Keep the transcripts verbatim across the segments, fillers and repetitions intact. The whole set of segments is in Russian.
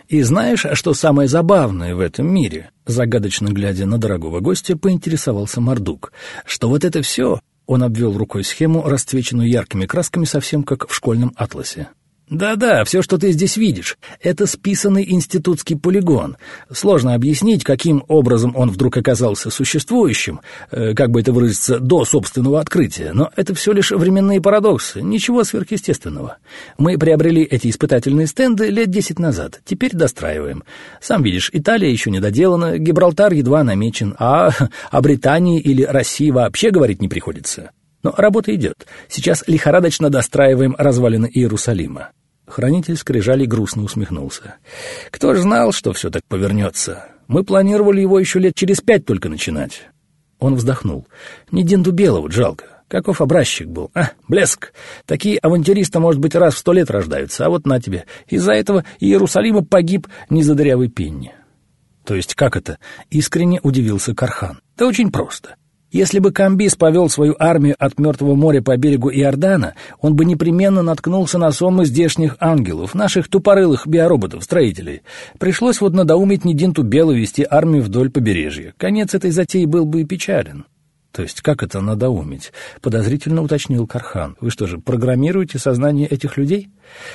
И знаешь, что самое забавное в этом мире? Загадочно глядя на дорогого гостя, поинтересовался Мардук. Что вот это все... Он обвел рукой схему, расцвеченную яркими красками, совсем как в школьном атласе. «Да-да, все, что ты здесь видишь, это списанный институтский полигон. Сложно объяснить, каким образом он вдруг оказался существующим, э, как бы это выразиться, до собственного открытия, но это все лишь временные парадоксы, ничего сверхъестественного. Мы приобрели эти испытательные стенды лет десять назад, теперь достраиваем. Сам видишь, Италия еще не доделана, Гибралтар едва намечен, а о Британии или России вообще говорить не приходится. Но работа идет. Сейчас лихорадочно достраиваем развалины Иерусалима». Хранитель скрижалей грустно усмехнулся. «Кто ж знал, что все так повернется? Мы планировали его еще лет через пять только начинать». Он вздохнул. «Не Динду Белого жалко. Каков образчик был, а? Блеск. Такие авантюристы, может быть, раз в сто лет рождаются, а вот на тебе. Из-за этого Иерусалима погиб не за дырявой пенни». «То есть как это?» — искренне удивился Кархан. «Да очень просто. Если бы Камбис повел свою армию от Мертвого моря по берегу Иордана, он бы непременно наткнулся на сонмы здешних ангелов, наших тупорылых биороботов-строителей. Пришлось вот надоумить Нединту Белу вести армию вдоль побережья. Конец этой затеи был бы печален». «То есть как это надоумить?» — подозрительно уточнил Кархан. «Вы что же, программируете сознание этих людей?»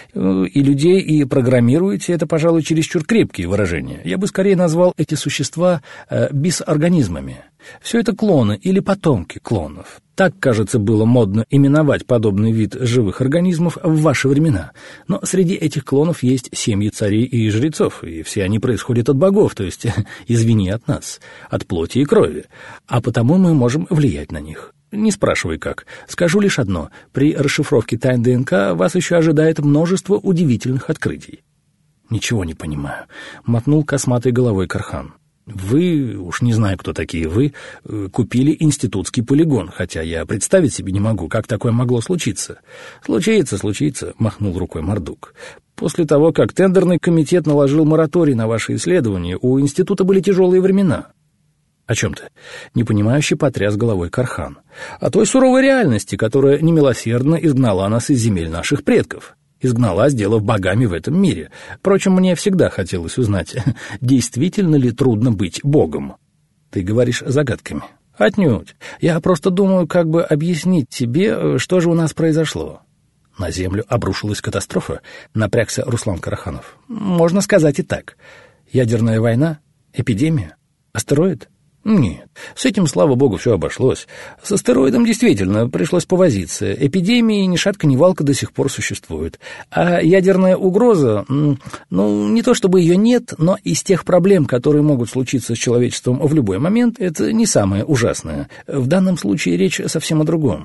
«И людей, и программируете — это, пожалуй, чересчур крепкие выражения. Я бы скорее назвал эти существа э, бисорганизмами. Все это клоны или потомки клонов. Так, кажется, было модно именовать подобный вид живых организмов в ваши времена. Но среди этих клонов есть семьи царей и жрецов, и все они происходят от богов, то есть, извини, от нас, от плоти и крови. А потому мы можем влиять на них. Не спрашивай как. Скажу лишь одно. При расшифровке тайн ДНК вас еще ожидает множество удивительных открытий». «Ничего не понимаю», — мотнул косматой головой Кархан. «Вы, уж не знаю, кто такие вы, купили институтский полигон, хотя я представить себе не могу, как такое могло случиться». «Случится, случится», — махнул рукой Мардук. «После того, как тендерный комитет наложил мораторий на ваши исследования, у института были тяжелые времена». «О чем ты?» — непонимающе потряс головой Кархан. «О той суровой реальности, которая немилосердно изгнала нас из земель наших предков. Изгнала, сделав богами в этом мире. Впрочем, мне всегда хотелось узнать, действительно ли трудно быть богом». «Ты говоришь загадками». «Отнюдь. Я просто думаю, как бы объяснить тебе, что же у нас произошло». «На Землю обрушилась катастрофа?» — напрягся Руслан Караханов. «Можно сказать и так. Ядерная война? Эпидемия? Астероид?» «Нет, с этим, слава богу, все обошлось. С астероидом действительно пришлось повозиться. Эпидемии ни шатка ни валка до сих пор существуют. А ядерная угроза, ну, не то чтобы ее нет, но из тех проблем, которые могут случиться с человечеством в любой момент, это не самое ужасное. В данном случае речь совсем о другом».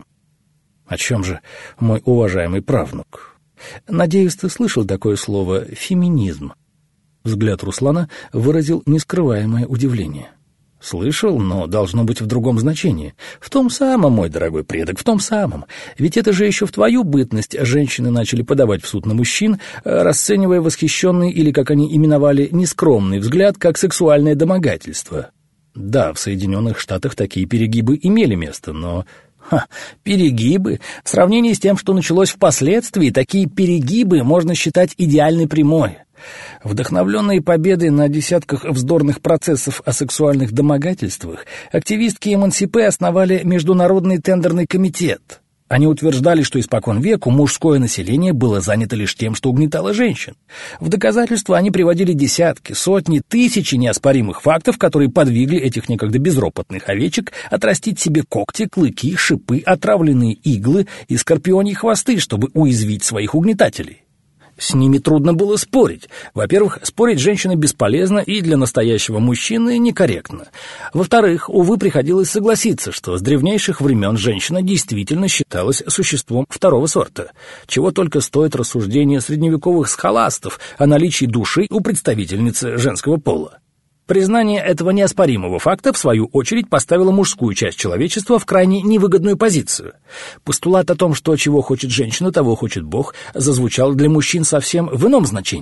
«О чем же, мой уважаемый правнук?» «Надеюсь, ты слышал такое слово «феминизм». Взгляд Руслана выразил нескрываемое удивление. «Слышал, но должно быть в другом значении. В том самом, мой дорогой предок, в том самом. Ведь это же еще в твою бытность женщины начали подавать в суд на мужчин, расценивая восхищенный или, как они именовали, нескромный взгляд, как сексуальное домогательство. Да, в Соединенных Штатах такие перегибы имели место, но... Ха, перегибы. В сравнении с тем, что началось впоследствии, такие перегибы можно считать идеальной прямой. Вдохновленные победой на десятках вздорных процессов о сексуальных домогательствах, активистки эмансипе основали Международный тендерный комитет. Они утверждали, что испокон веку мужское население было занято лишь тем, что угнетало женщин. В доказательство они приводили десятки, сотни, тысячи неоспоримых фактов, которые подвигли этих некогда безропотных овечек отрастить себе когти, клыки, шипы, отравленные иглы и скорпионьи хвосты, чтобы уязвить своих угнетателей. С ними трудно было спорить. Во-первых, спорить женщины бесполезно и для настоящего мужчины некорректно. Во-вторых, увы, приходилось согласиться, что с древнейших времен женщина действительно считалась существом второго сорта. Чего только стоит рассуждение средневековых схоластов о наличии души у представительницы женского пола. Признание этого неоспоримого факта, в свою очередь, поставило мужскую часть человечества в крайне невыгодную позицию. Постулат о том, что чего хочет женщина, того хочет Бог, зазвучал для мужчин совсем в ином значении.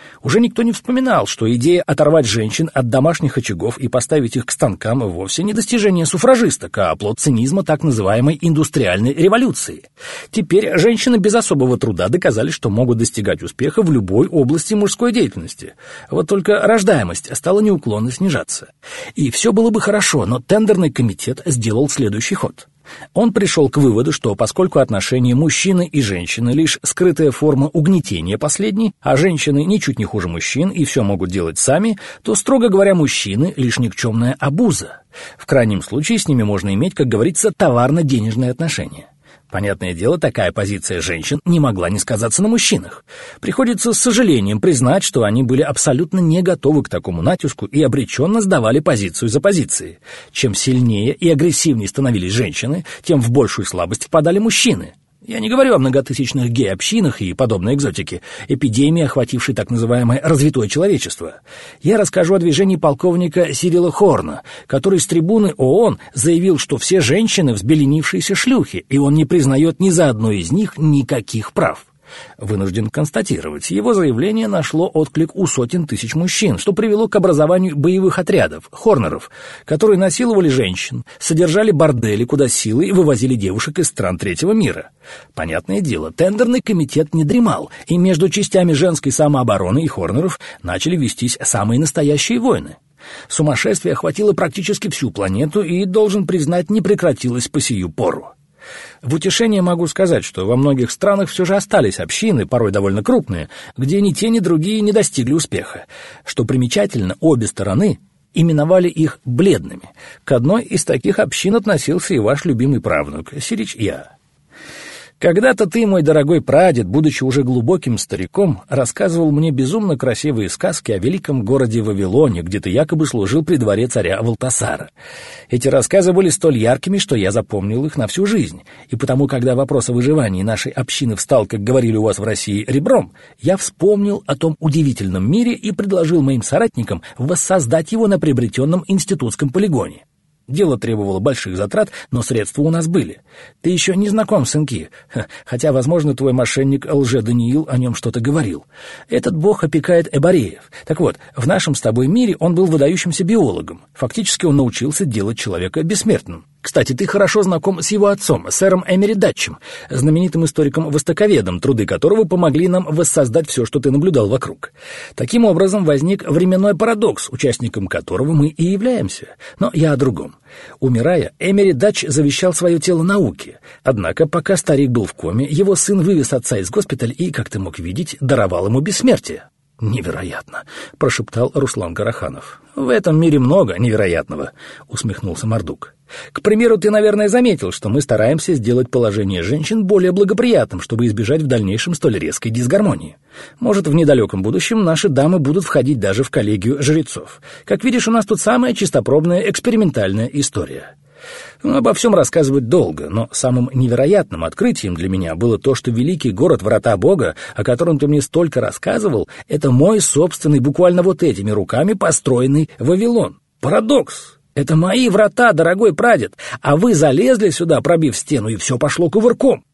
Уже никто не вспоминал, что идея оторвать женщин от домашних очагов и поставить их к станкам вовсе не достижение суфражисток, а плод цинизма так называемой индустриальной революции. Теперь женщины без особого труда доказали, что могут достигать успеха в любой области мужской деятельности. Вот только рождаемость стала неуклонно снижаться. И все было бы хорошо, но тендерный комитет сделал следующий ход. Он пришел к выводу, что поскольку отношения мужчины и женщины лишь скрытая форма угнетения последней, а женщины ничуть не хуже мужчин и все могут делать сами, то, строго говоря, мужчины лишь никчемная обуза. В крайнем случае с ними можно иметь, как говорится, товарно-денежные отношения. Понятное дело, такая позиция женщин не могла не сказаться на мужчинах. Приходится с сожалением признать, что они были абсолютно не готовы к такому натиску и обреченно сдавали позицию за позицией. Чем сильнее и агрессивнее становились женщины, тем в большую слабость впадали мужчины. Я не говорю о многотысячных гей-общинах и подобной экзотике, эпидемии, охватившей так называемое развитое человечество. Я расскажу о движении полковника Сирила Хорна, который с трибуны ООН заявил, что все женщины взбеленившиеся шлюхи, и он не признает ни за одной из них никаких прав. Вынужден констатировать, его заявление нашло отклик у сотен тысяч мужчин, что привело к образованию боевых отрядов, хорнеров, которые насиловали женщин, содержали бордели, куда силой вывозили девушек из стран третьего мира. Понятное дело, тендерный комитет не дремал, и между частями женской самообороны и хорнеров начали вестись самые настоящие войны. Сумасшествие охватило практически всю планету и, должен признать, не прекратилось по сию пору. В утешение могу сказать, что во многих странах все же остались общины, порой довольно крупные, где ни те, ни другие не достигли успеха. Что примечательно, обе стороны именовали их бледными. К одной из таких общин относился и ваш любимый правнук, Сирич Я. Когда-то ты, мой дорогой прадед, будучи уже глубоким стариком, рассказывал мне безумно красивые сказки о великом городе Вавилоне, где ты якобы служил при дворе царя Валтасара. Эти рассказы были столь яркими, что я запомнил их на всю жизнь, и потому, когда вопрос о выживании нашей общины встал, как говорили у вас в России, ребром, я вспомнил о том удивительном мире и предложил моим соратникам воссоздать его на приобретенном институтском полигоне. Дело требовало больших затрат, но средства у нас были. Ты еще не знаком с Энки, хотя, возможно, твой мошенник Лже-Даниил о нем что-то говорил. Этот бог опекает эбореев. Так вот, в нашем с тобой мире он был выдающимся биологом. Фактически он научился делать человека бессмертным. Кстати, ты хорошо знаком с его отцом, сэром Эмери Датчем, знаменитым историком-востоковедом, труды которого помогли нам воссоздать все, что ты наблюдал вокруг. Таким образом, возник временной парадокс, участником которого мы и являемся. Но я о другом. Умирая, Эмери Датч завещал свое тело науке. Однако, пока старик был в коме, его сын вывез отца из госпиталя и, как ты мог видеть, даровал ему бессмертие. «Невероятно!» — прошептал Руслан Караханов. «В этом мире много невероятного», — усмехнулся Мордук. «К примеру, ты, наверное, заметил, что мы стараемся сделать положение женщин более благоприятным, чтобы избежать в дальнейшем столь резкой дисгармонии. Может, в недалеком будущем наши дамы будут входить даже в коллегию жрецов. Как видишь, у нас тут самая чистопробная экспериментальная история». Ну, обо всем рассказывать долго, но самым невероятным открытием для меня было то, что великий город Врата Бога, о котором ты мне столько рассказывал, это мой собственный, буквально вот этими руками построенный Вавилон. Парадокс! Это мои врата, дорогой прадед, а вы залезли сюда, пробив стену, и все пошло кувырком.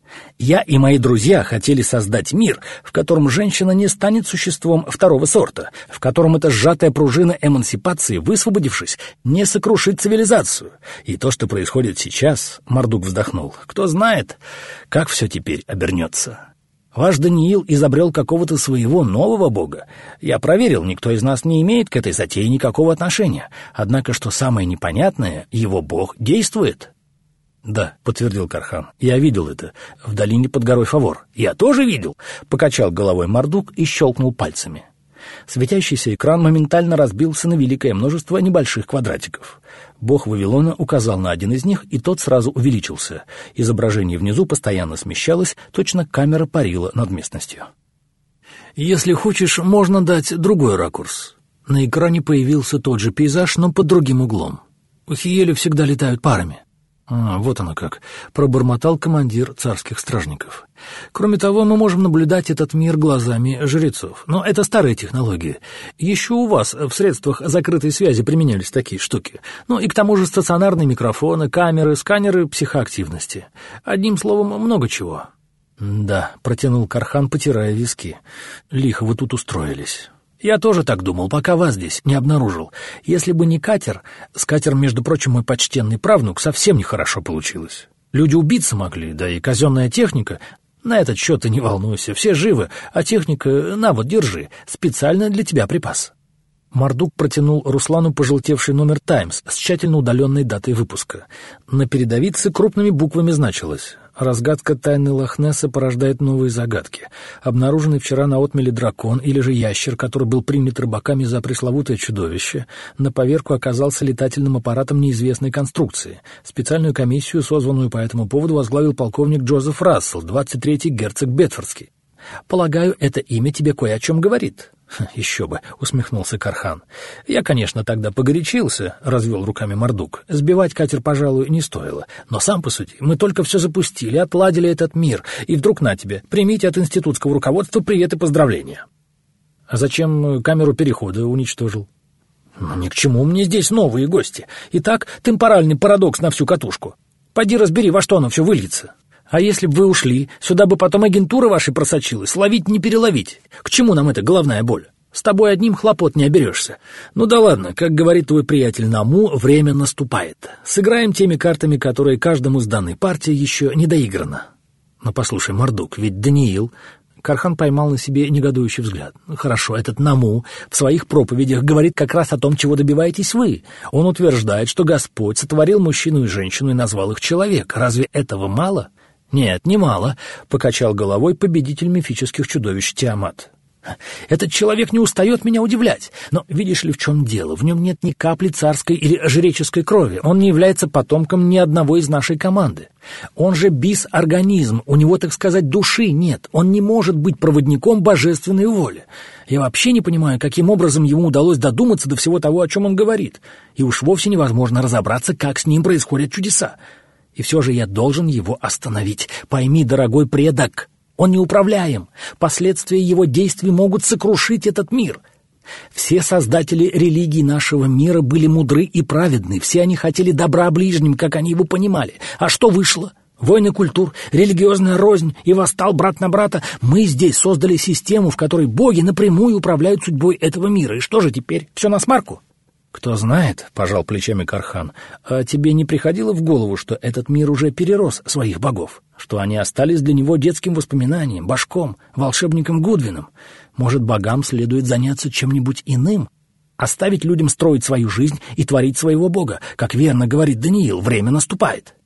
Я и мои друзья хотели создать мир, в котором женщина не станет существом второго сорта, в котором эта сжатая пружина эмансипации, высвободившись, не сокрушит цивилизацию. И то, что происходит сейчас, Мордук вздохнул, кто знает, как все теперь обернется. Ваш Даниил изобрел какого-то своего нового бога. Я проверил, никто из нас не имеет к этой затее никакого отношения. Однако, что самое непонятное, его бог действует. «Да», — подтвердил Кархан, — «я видел это, в долине под горой Фавор». «Я тоже видел», — покачал головой Мордук и щелкнул пальцами. Светящийся экран моментально разбился на великое множество небольших квадратиков. Бог Вавилона указал на один из них, и тот сразу увеличился. Изображение внизу постоянно смещалось, точно камера парила над местностью. «Если хочешь, можно дать другой ракурс». На экране появился тот же пейзаж, но под другим углом. Ухиели всегда летают парами. «А, вот оно как», — пробормотал командир царских стражников. «Кроме того, мы можем наблюдать этот мир глазами жрецов. Но это старые технологии. Еще у вас в средствах закрытой связи применялись такие штуки. Ну и к тому же стационарные микрофоны, камеры, сканеры психоактивности. Одним словом, много чего». «Да», — протянул Кархан, потирая виски. «Лихо вы тут устроились». «Я тоже так думал, пока вас здесь не обнаружил. Если бы не катер, с катером, между прочим, мой почтенный правнук, совсем нехорошо получилось. Люди убиться могли, да и казенная техника. На этот счет ты не волнуйся, все живы, а техника, на вот, держи, специально для тебя припас». Мардук протянул Руслану пожелтевший номер «Таймс» с тщательно удаленной датой выпуска. На передовице крупными буквами значилось: «Разгадка тайны Лохнесса порождает новые загадки. Обнаруженный вчера на отмеле дракон или же ящер, который был принят рыбаками за пресловутое чудовище, на поверку оказался летательным аппаратом неизвестной конструкции. Специальную комиссию, созванную по этому поводу, возглавил полковник Джозеф Рассел, двадцать третий герцог Бетфордский. Полагаю, это имя тебе кое о чем говорит». «Еще бы», — усмехнулся Кархан. «Я, конечно, тогда погорячился», — развел руками Мардук. «Сбивать катер, пожалуй, не стоило. Но сам посуди, мы только все запустили, отладили этот мир, и вдруг на тебе, примите от институтского руководства привет и поздравления». «А зачем камеру перехода уничтожил?» «Ну, ни к чему мне здесь новые гости. Итак, темпоральный парадокс на всю катушку. Пойди разбери, во что оно все выльется. А если бы вы ушли, сюда бы потом агентура вашей просочилась, ловить не переловить. К чему нам эта головная боль? С тобой одним хлопот не оберешься. Ну да ладно, как говорит твой приятель Наму, время наступает. Сыграем теми картами, которые каждому с данной партии еще не доиграно». «Но послушай, Мардук, ведь Даниил...» Кархан поймал на себе негодующий взгляд. «Хорошо, этот Наму в своих проповедях говорит как раз о том, чего добиваетесь вы. Он утверждает, что Господь сотворил мужчину и женщину и назвал их человек. Разве этого мало?» «Нет, немало», — покачал головой победитель мифических чудовищ Тиамат. «Этот человек не устает меня удивлять. Но видишь ли, в чем дело? В нем нет ни капли царской или жреческой крови. Он не является потомком ни одного из нашей команды. Он же бис-организм, у него, так сказать, души нет. Он не может быть проводником божественной воли. Я вообще не понимаю, каким образом ему удалось додуматься до всего того, о чем он говорит. И уж вовсе невозможно разобраться, как с ним происходят чудеса. И все же я должен его остановить. Пойми, дорогой предок, он неуправляем. Последствия его действий могут сокрушить этот мир. Все создатели религий нашего мира были мудры и праведны. Все они хотели добра ближним, как они его понимали. А что вышло? Войны культур, религиозная рознь, и восстал брат на брата. Мы здесь создали систему, в которой боги напрямую управляют судьбой этого мира. И что же теперь? Все насмарку? «Кто знает», — пожал плечами Кархан, — «а тебе не приходило в голову, что этот мир уже перерос своих богов, что они остались для него детским воспоминанием, божком, волшебником Гудвином? Может, богам следует заняться чем-нибудь иным? Оставить людям строить свою жизнь и творить своего бога? Как верно говорит Даниил, время наступает».